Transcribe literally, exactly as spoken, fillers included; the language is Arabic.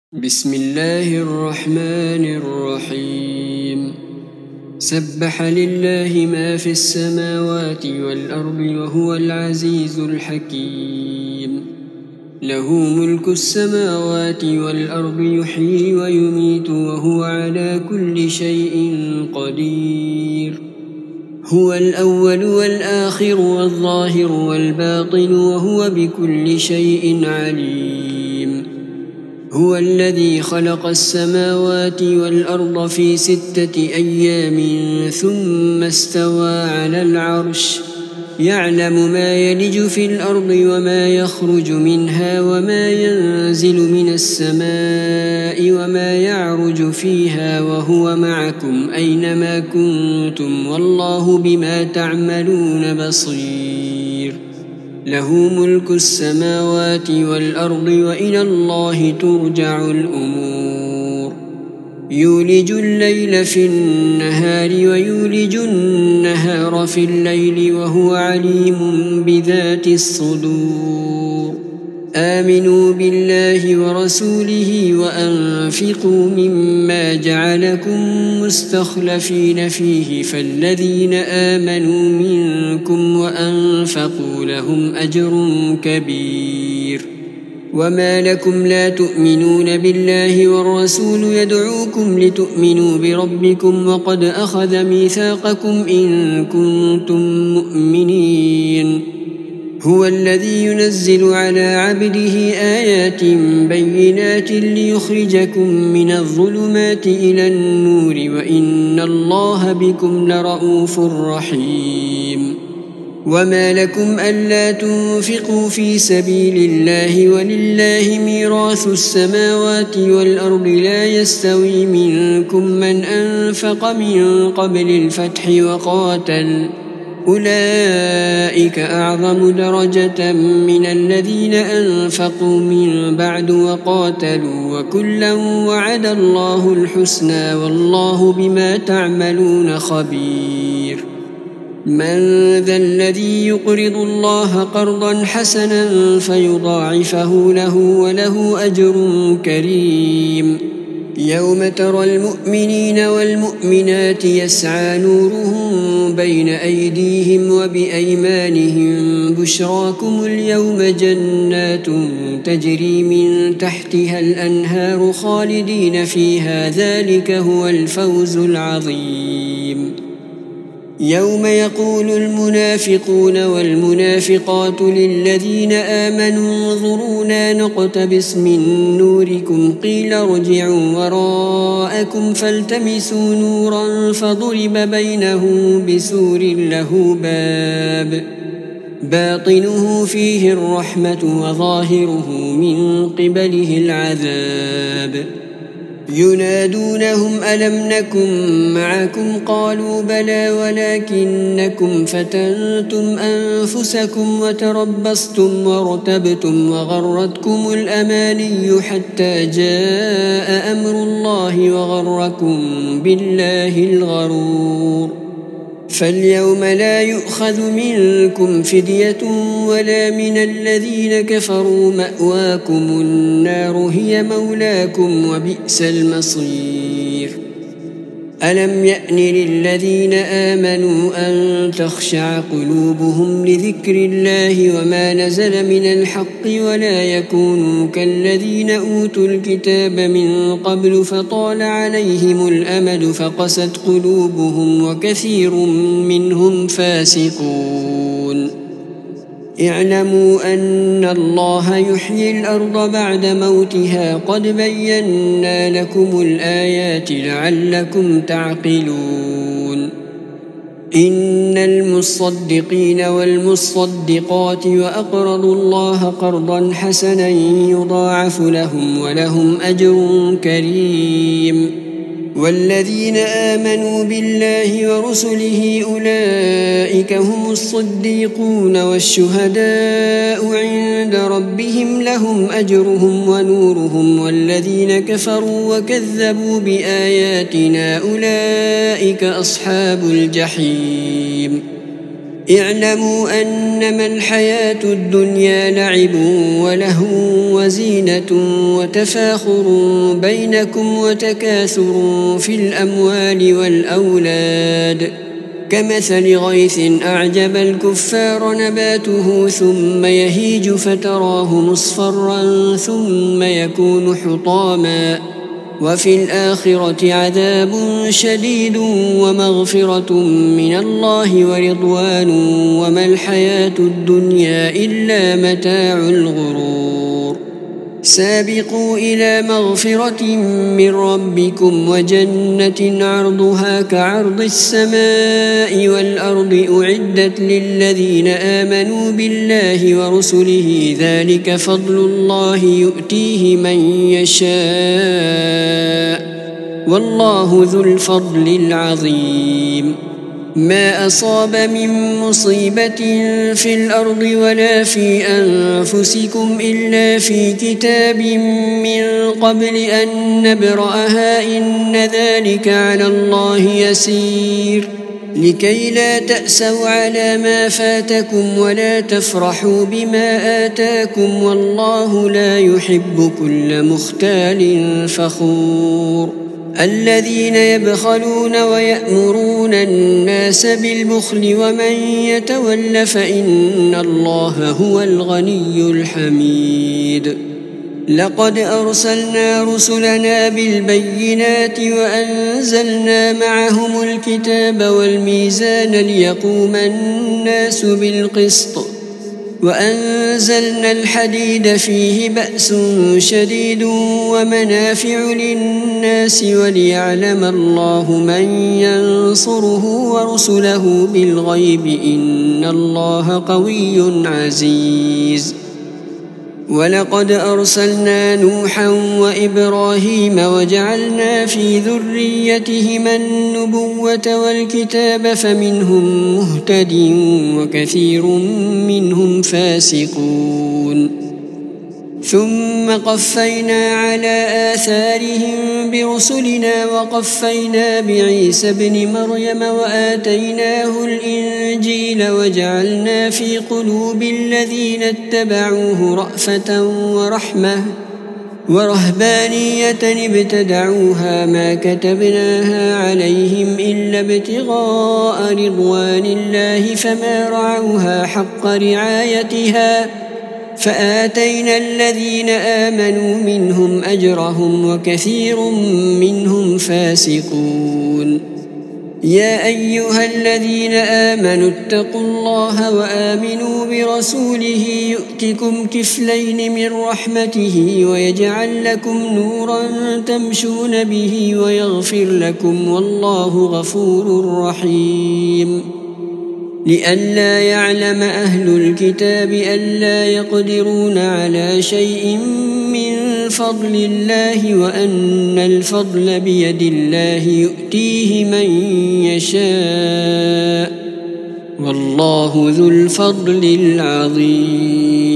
بسم الله الرحمن الرحيم سبح لله ما في السماوات والأرض وهو العزيز الحكيم له ملك السماوات والأرض يحيي ويميت وهو على كل شيء قدير هو الأول والآخر والظاهر والباطن وهو بكل شيء عليم هو الذي خلق السماوات والأرض في ستة أيام ثم استوى على العرش يعلم ما يلج في الأرض وما يخرج منها وما ينزل من السماء وما يعرج فيها وهو معكم أينما كنتم والله بما تعملون بصير له ملك السماوات والأرض وإلى الله ترجع الأمور يولج الليل في النهار ويولج النهار في الليل وهو عليم بذات الصدور آمنوا بالله ورسوله وأنفقوا مما جعلكم مستخلفين فيه فالذين آمنوا منكم وأنفقوا لهم أجر كبير وما لكم لا تؤمنون بالله والرسول يدعوكم لتؤمنوا بربكم وقد أخذ ميثاقكم إن كنتم مؤمنين هو الذي ينزل على عبده آيات بينات ليخرجكم من الظلمات إلى النور وإن الله بكم لرؤوف رحيم وما لكم ألا تنفقوا في سبيل الله ولله ميراث السماوات والأرض لا يستوي منكم من أنفق من قبل الفتح وقاتل أولئك أعظم درجة من الذين أنفقوا من بعد وقاتلوا وكلا وعد الله الحسنى والله بما تعملون خبير من ذا الذي يقرض الله قرضا حسنا فيضاعفه له وله أجر كريم يوم ترى المؤمنين والمؤمنات يسعى نورهم بين أيديهم وبأيمانهم بشراكم اليوم جنات تجري من تحتها الأنهار خالدين فيها ذلك هو الفوز العظيم يوم يقول المنافقون والمنافقات للذين آمنوا انظرونا نقتبس من نوركم قيل ارجعوا وراءكم فالتمسوا نورا فضرب بينه بسور له باب باطنه فيه الرحمة وظاهره من قبله العذاب ينادونهم ألم نكن معكم قالوا بلى ولكنكم فتنتم أنفسكم وتربصتم وارتبتم وغرتكم الأماني حتى جاء أمر الله وغركم بالله الغرور فاليوم لا يؤخذ منكم فدية ولا من الذين كفروا مأواكم النار هي مولاكم وبئس المصير ألم يأن للذين آمنوا أن تخشع قلوبهم لذكر الله وما نزل من الحق ولا يكونوا كالذين أوتوا الكتاب من قبل فطال عليهم الأمد فقست قلوبهم وكثير منهم فاسقون اعلموا أن الله يحيي الأرض بعد موتها قد بينا لكم الآيات لعلكم تعقلون إن المصدقين والمصدقات وأقرضوا الله قرضا حسنا يضاعف لهم ولهم أجر كريم والذين آمنوا بالله ورسله أولئك هم الصديقون والشهداء عند ربهم لهم أجرهم ونورهم والذين كفروا وكذبوا بآياتنا أولئك أصحاب الجحيم اعلموا أنما الحياة الدنيا لعب ولهو وزينة وتفاخر بينكم وتكاثر في الأموال والأولاد كمثل غيث أعجب الكفار نباته ثم يهيج فتراه مصفرا ثم يكون حطاما وفي الآخرة عذاب شديد ومغفرة من الله ورضوان وما الحياة الدنيا إلا متاع الغرور سابقوا إلى مغفرة من ربكم وجنة عرضها كعرض السماء والأرض أعدت للذين آمنوا بالله ورسله ذلك فضل الله يؤتيه من يشاء والله ذو الفضل العظيم ما أصاب من مصيبة في الأرض ولا في أنفسكم إلا في كتاب من قبل أن نبرأها إن ذلك على الله يسير لكي لا تأسوا على ما فاتكم ولا تفرحوا بما آتاكم والله لا يحب كل مختال فخور الذين يبخلون ويأمرون الناس بالبخل ومن يتول فإن الله هو الغني الحميد لقد أرسلنا رسلنا بالبينات وأنزلنا معهم الكتاب والميزان ليقوم الناس بالقسط وأنزلنا الحديد فيه بأس شديد ومنافع للناس وليعلم الله من ينصره ورسله بالغيب إن الله قوي عزيز ولقد أرسلنا نوحا وإبراهيم وجعلنا في ذريتهما النبوة والكتاب فمنهم مهتد وكثير منهم فاسقون ثم قفينا على آثارهم برسلنا وقفينا بعيسى ابن مريم وآتيناه الإنجيل وجعلنا في قلوب الذين اتبعوه رأفة ورحمة ورهبانية ابتدعوها ما كتبناها عليهم إلا ابتغاء رضوان الله فما رعوها حق رعايتها فآتينا الذين آمنوا منهم أجرهم وكثير منهم فاسقون يا أيها الذين آمنوا اتقوا الله وآمنوا برسوله يؤتكم كفلين من رحمته ويجعل لكم نورا تمشون به ويغفر لكم والله غفور رحيم لئلا يعلم أهل الكتاب ألا يقدرون على شيء من فضل الله وأن الفضل بيد الله يؤتيه من يشاء والله ذو الفضل العظيم